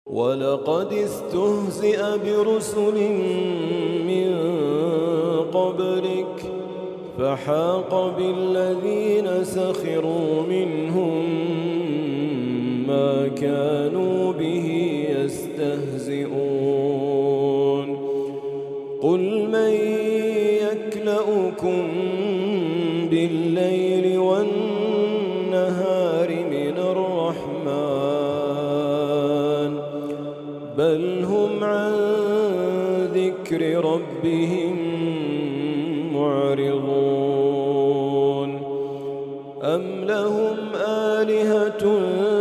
ولقد استهزئ برسل من قبلك فحاق بالذين سخروا منهم ما كانوا به يستهزئون قل من يكلؤكم بالليل والنهار من الرحمن بل هم عن ذكر ربهم معرضون أم لهم آلهة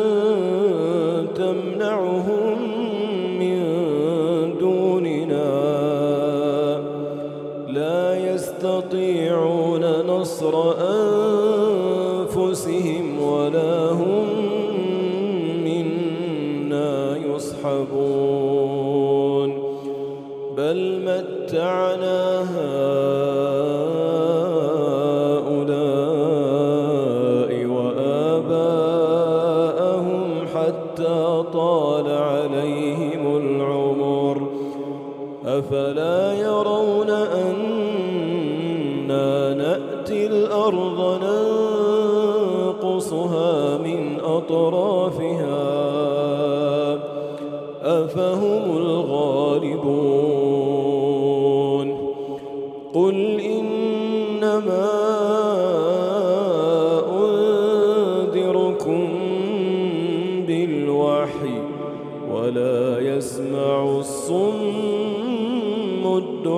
تمنعهم من دوننا لا يستطيعون نصر أنفسهم ولا هم منا يصحبون بل متعنا هؤلاء وآباءهم حتى طال عليهم العمر أفلا يرون أنا نأتي الأرض ننقصها من أطرافها أفهم الغالبون قل إنما أنذركم بالوحي ولا يسمع الصم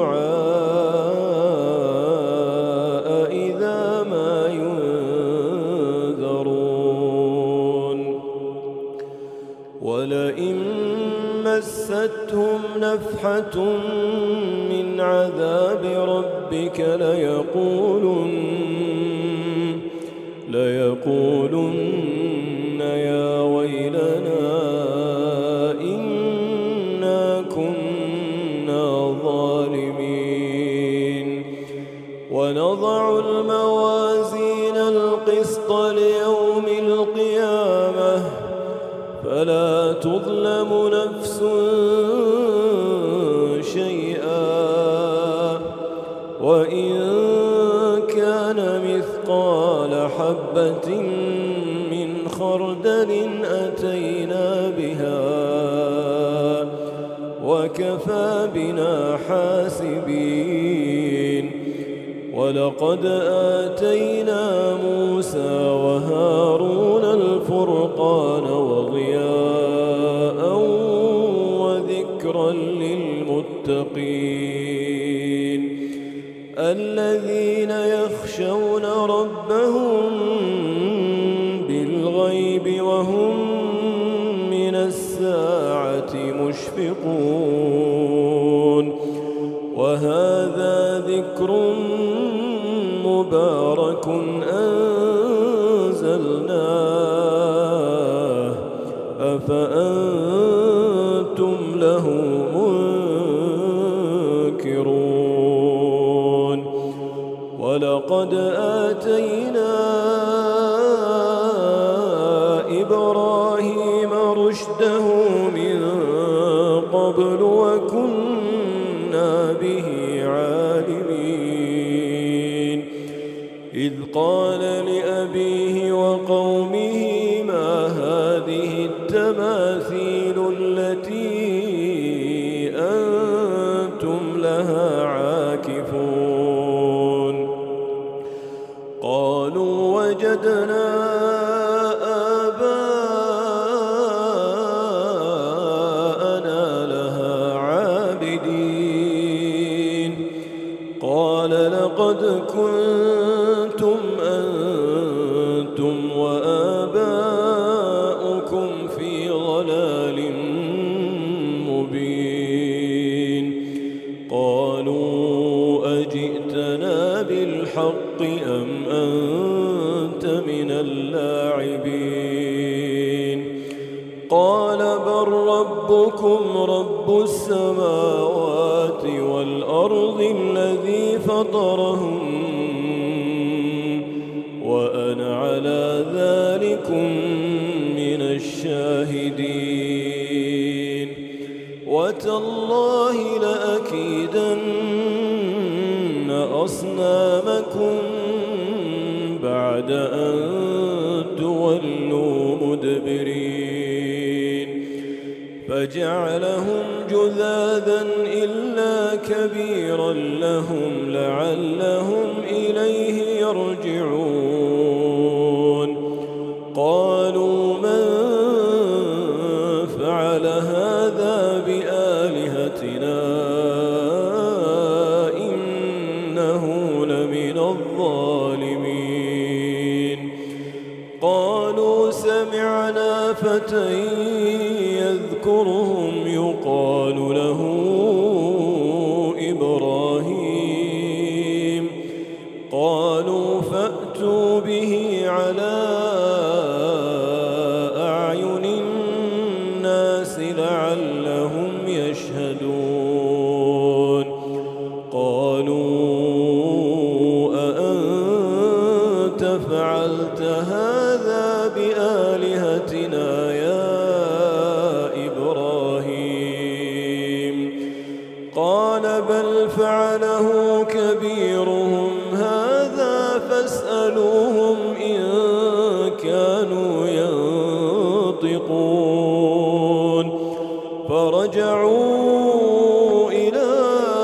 الدعاء إذا ما ينذرون ولئن مستهم نفحة من عذاب ربك ليقولن يا ويلنا إنا كنا ظالمين ونضع الموازين القسط ليوم القيامة فلا تظلم نفس شيئا وإن كان مثقال حبة من خردل أتينا بها وكفى بنا حاسبين ولقد آتينا موسى وهارون الفرقان وضياء وذكرا للمتقين الذين يخشون ربهم بالغيب وهم من الساعة مشفقون وهذا ذكر مبارك أنزلناه أفأنتم له منكرون ولقد آتينا إبراهيم رشده من قبل وكنا به عالمين إذ قال لأبيه وقومه ما هذه التماثيل التي أنتم لها عاكفون قالوا وجدنا آباءنا لها عابدين قال لقد كنتم أنتم وآباؤكم في ضلال مبين قالوا أجئتنا بالحق أم أنت من اللاعبين قال بل ربكم رب السماوات والأرض الذي فطرهم وأنا على ذلكم من الشاهدين وتالله لأكيدن أصنامكم بعد أن تولوا مدبرين فجعلهم جذاذا إلا كبيرا لهم لعلهم إليه يرجعون قالوا من فعل هذا بآلهتنا إنه لمن الظالمين قالوا سمعنا فتى يذكرهم يقال له إبراهيم قالوا فأتوا به على أعين الناس لعلهم يشهدون قالوا أأنت فعلت هذا بآلهتنا يا إبراهيم قال بل فعله كبيرهم هذا فاسألوهم إن كانوا ينطقون فرجعوا إلى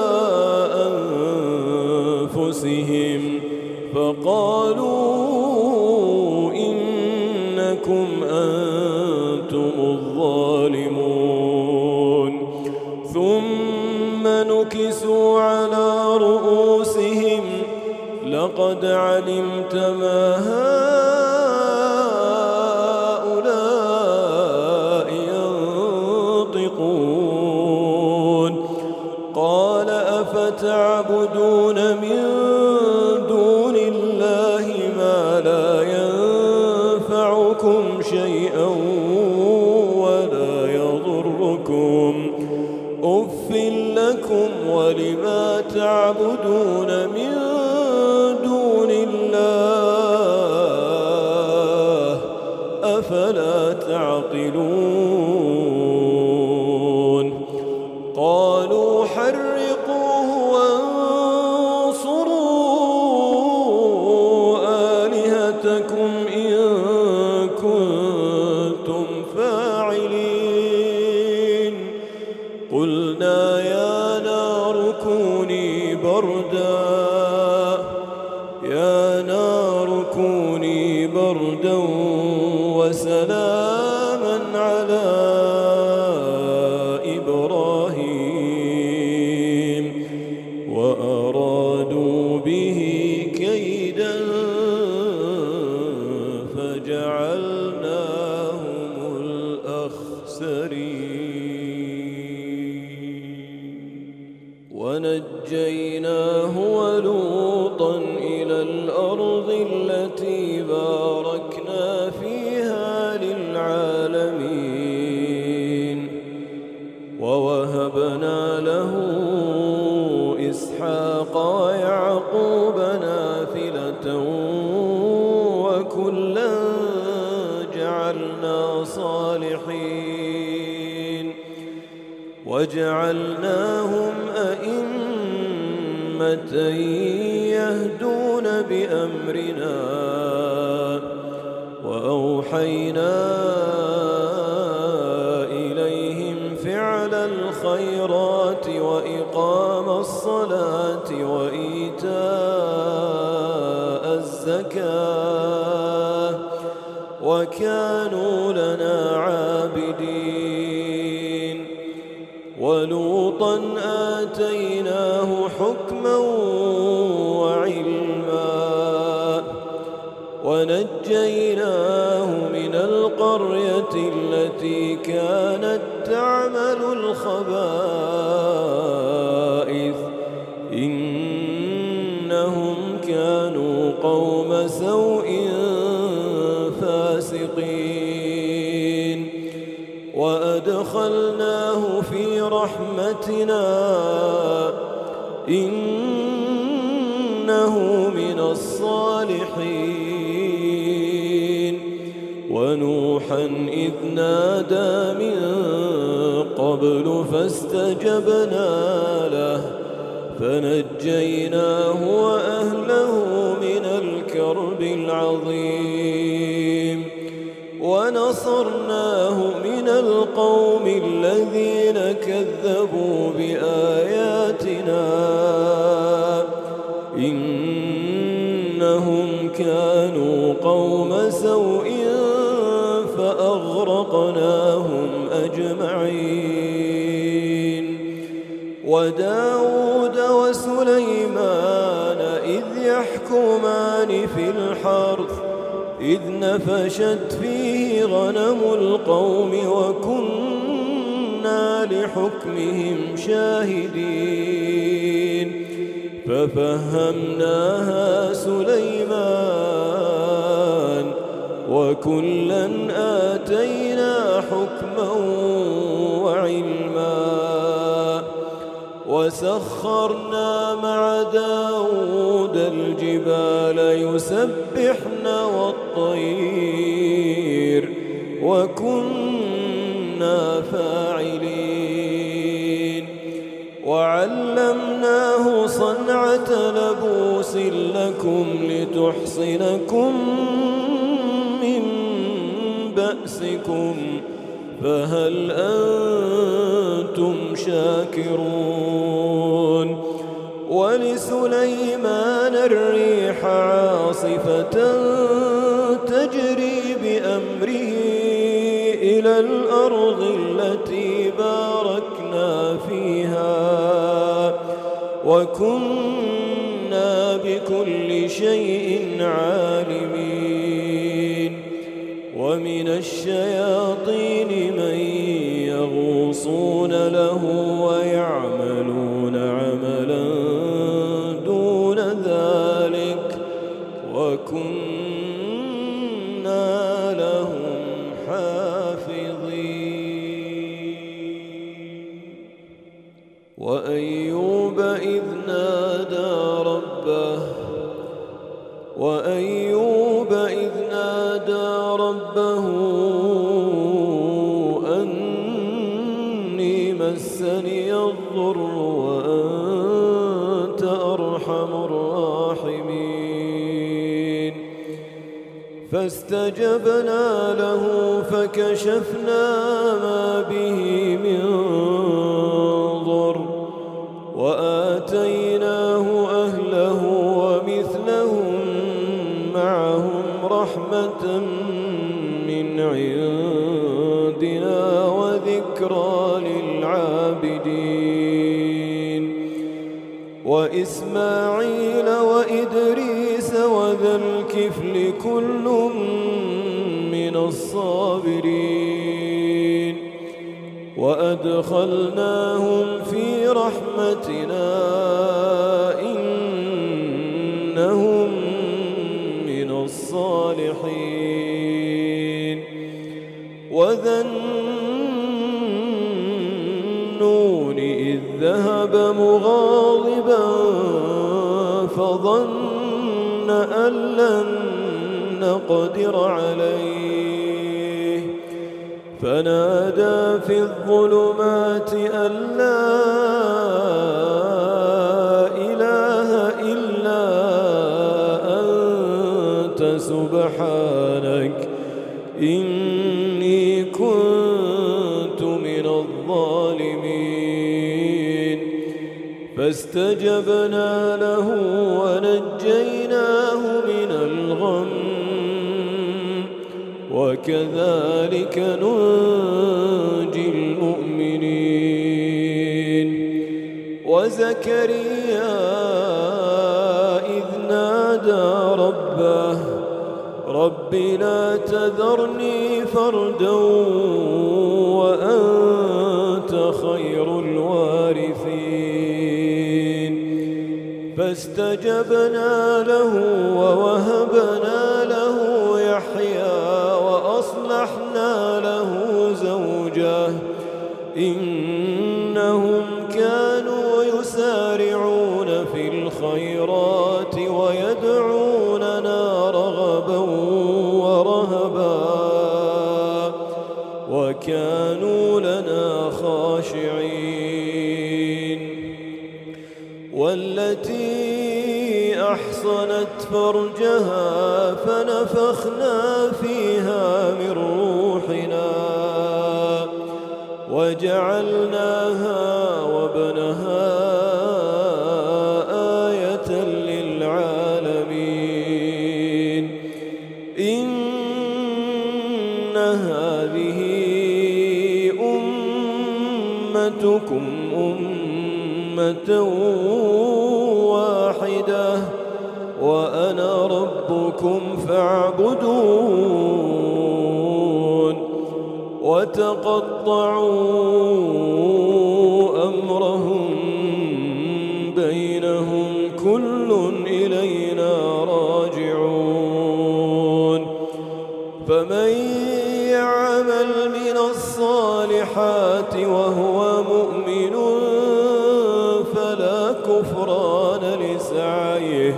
أنفسهم فقالوا إنكم أنتم الظالمون ثم نكسوا على رؤوسهم لقد علمت ما هؤلاء ينطقون قال أفتعبدون من دون الله ما لا ينفعكم شيئا ولا يضركم أف لكم ولما تعبدون من دون الله أفلا تعقلون قالوا حرقوه وانصروا آلهتكم إن كنتم فاعلين قلنا يا نار كوني بردا وسلاما على إبراهيم وأرادوا به كيدا فجعلناهم الأخسرين ونجيناه ولوطا إلى الأرض التي باركنا فيها للعالمين ووهبنا له إسحاق ويعقوب نافلة وكلا جعلنا صالحين وجعلناهم أئمة يهدون بأمرنا وأوحينا إليهم فعل الخيرات وإقام الصلاة وإيتاء الزكاة وكانوا لنا عابدين ولوطا آتيناه حكما وعلما ونجيناه من القرية التي كانت تعمل الخبائث إنهم كانوا قوم سوء فاسقين وأدخلناه في رحمتنا إنه من الصالحين ونوحا إذ نادى من قبل فاستجبنا له فنجيناه وأهله من الكرب العظيم ونصرناه من القوم الذين كذبوا بآياتنا إنهم كانوا قوم سوء فأغرقناهم أجمعين وداود وسليمان إذ يحكمان في الحرث إذ نفشت فيه غنم القوم وكنا لحكمهم شاهدين ففهمناها سليمان وكلا آتينا حكما وعلما وسخرنا مع داود الجبال يسبحن والطير وكنا فاعلين وعلمناه صنعة لبوس لكم لتحصنكم من بأسكم فهل أنتم شاكرون ولسليمان الريح عاصفة تجري بأمره إلى الأرض التي باركنا فيها وكنا بكل شيء عالمين ومن الشياطين من يغوصون له ويعملون عملا دون ذلك وكنا لهم حافظين وأيوب إذ نادى ربه أني مسني الضر وأنت أرحم الراحمين فاستجبنا له فكشفنا ما به من ضر وآتيناه أهله ومثلهم معهم رحمة من عندنا وذكرى للعابدين وإسماعيل وإدريس وذا الكفل كل من الصابرين وأدخلناهم في رحمتنا إنهم من الصالحين وذا النون إذ ذهب مغاضبا فظن أن لن نقدر عليه فنادى في الظلمات أن لا إله إلا أنت سبحانك إني كنت من الظالمين فاستجبنا له ونجيناه من الغم وكذلك ننجي المؤمنين وزكريا إذ نادى ربه رب لا تذرني فردا وأنت خير الوارثين فاستجبنا له ووهبنا له يحيى وأصلحنا له زوجه إنهم كانوا يسارعون في الخيرات ويدعوننا رغبا ورهبا وكانوا لنا خاشعين خاشعين والتي أحصنت فرجها فنفخنا فيها من روحنا وجعلناها وابنها آية للعالمين إن هذه أمتكم أمة واحدة وأنا ربكم فاعبدون وتقطعوا أمرهم بينهم كل إلينا راجعون فمن يعمل من الصالحات وهو مؤمن فلا كفران لسعيه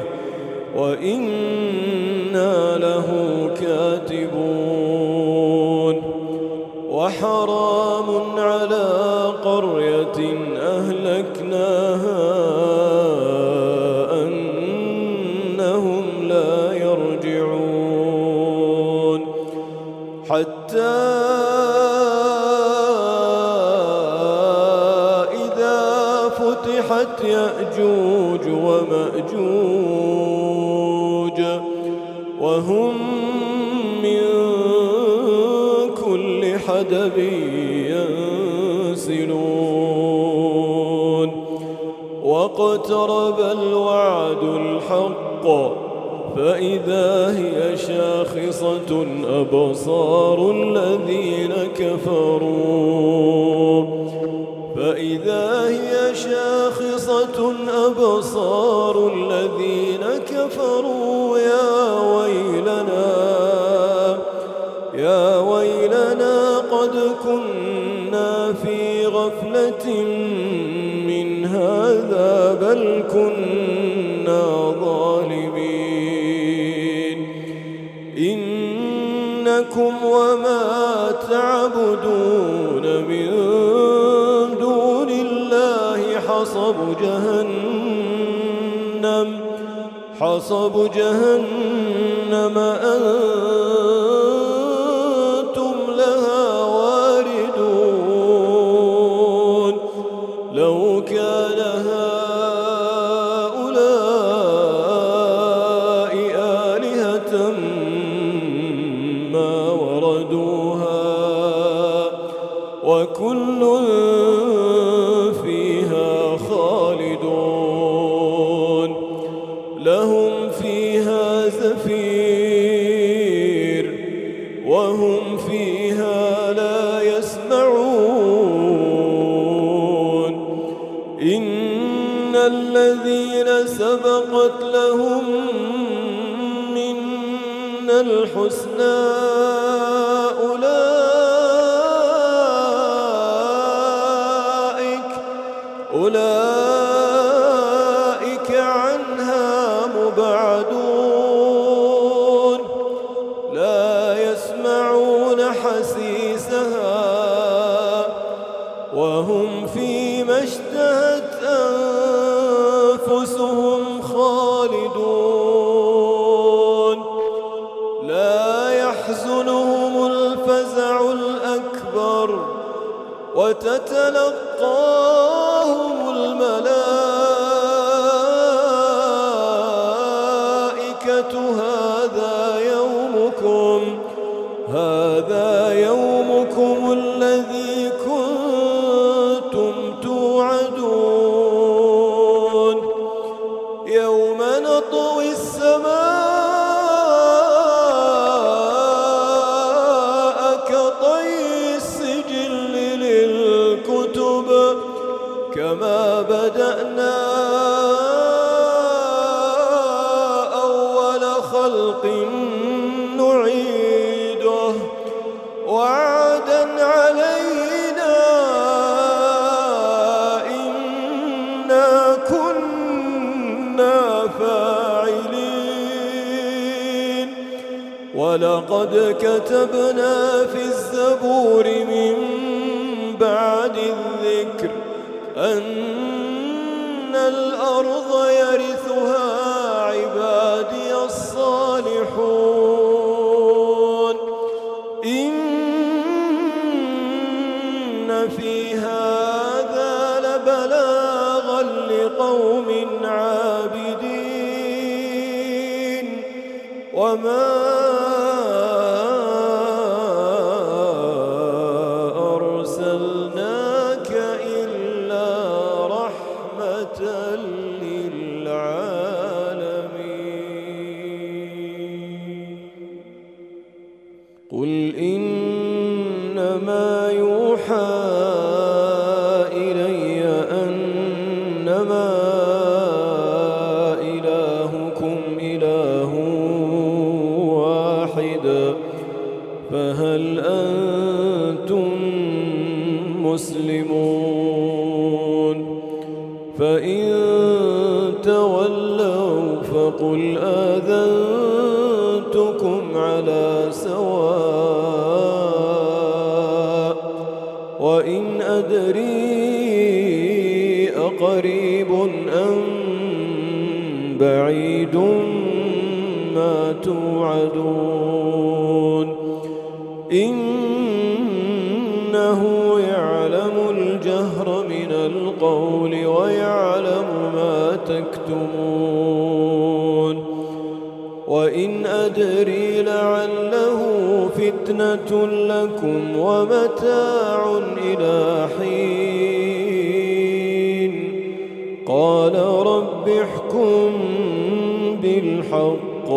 وإنا له كاتبون وحرام على قرية أهلكناها أنهم لا يرجعون حتى إذا فتحت يأجوج ومأجوج وهم من كل حدب ينسلون واقترب الوعد الحق فإذا هي شاخصة أبصار الذين كفروا فإذا هي شاخصة أبصار الذين كفروا يا ويلنا قد كنا في غفلة من هذا بل كنا ظالمين إنكم وما تعبدون من دون الله حصب جهنم أنتم لها واردون لو كان هؤلاء آلهة ما وردوها وكل فيها خالدون لهم فيها زفير وهم فيها لا يسمعون إن الذين سبقت لهم منا الحسنى أولئك عنها مبعدون لا يسمعون حسيسها وهم فيما اشتهت أنفسهم خالدون لا يحزنهم الفزع الأكبر وتتلقاهم الملائكة هذا يومكم الذي كنتم توعدون يوم نطوي السماء كطي السجل للكتب كما بدأنا أول خلق نعيده وعدا علينا إنا كنا فاعلين ولقد كتبنا في الزبور من بعد الذكر أن الأرض يرثها عبادي الصالحون إن في هذا لبلاغا لقوم عابدين وما أرسلناك إلا رحمة للعالمين قل إنما يوحى إلي أنما إلهكم إله واحد فهل أنتم مسلمون فإن تولوا فقل آذنتكم على سواء وإن أدري أقريب أم بعيد ما توعدون إنه يعلم الجهر من القول ويعلم ما تكتمون وإن أدري لعله فتنة لكم ومتاع إلى حين قال رب احكم بالحق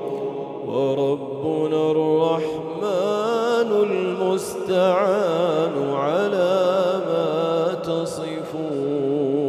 وربنا الرحمن المستعان على ما تصفون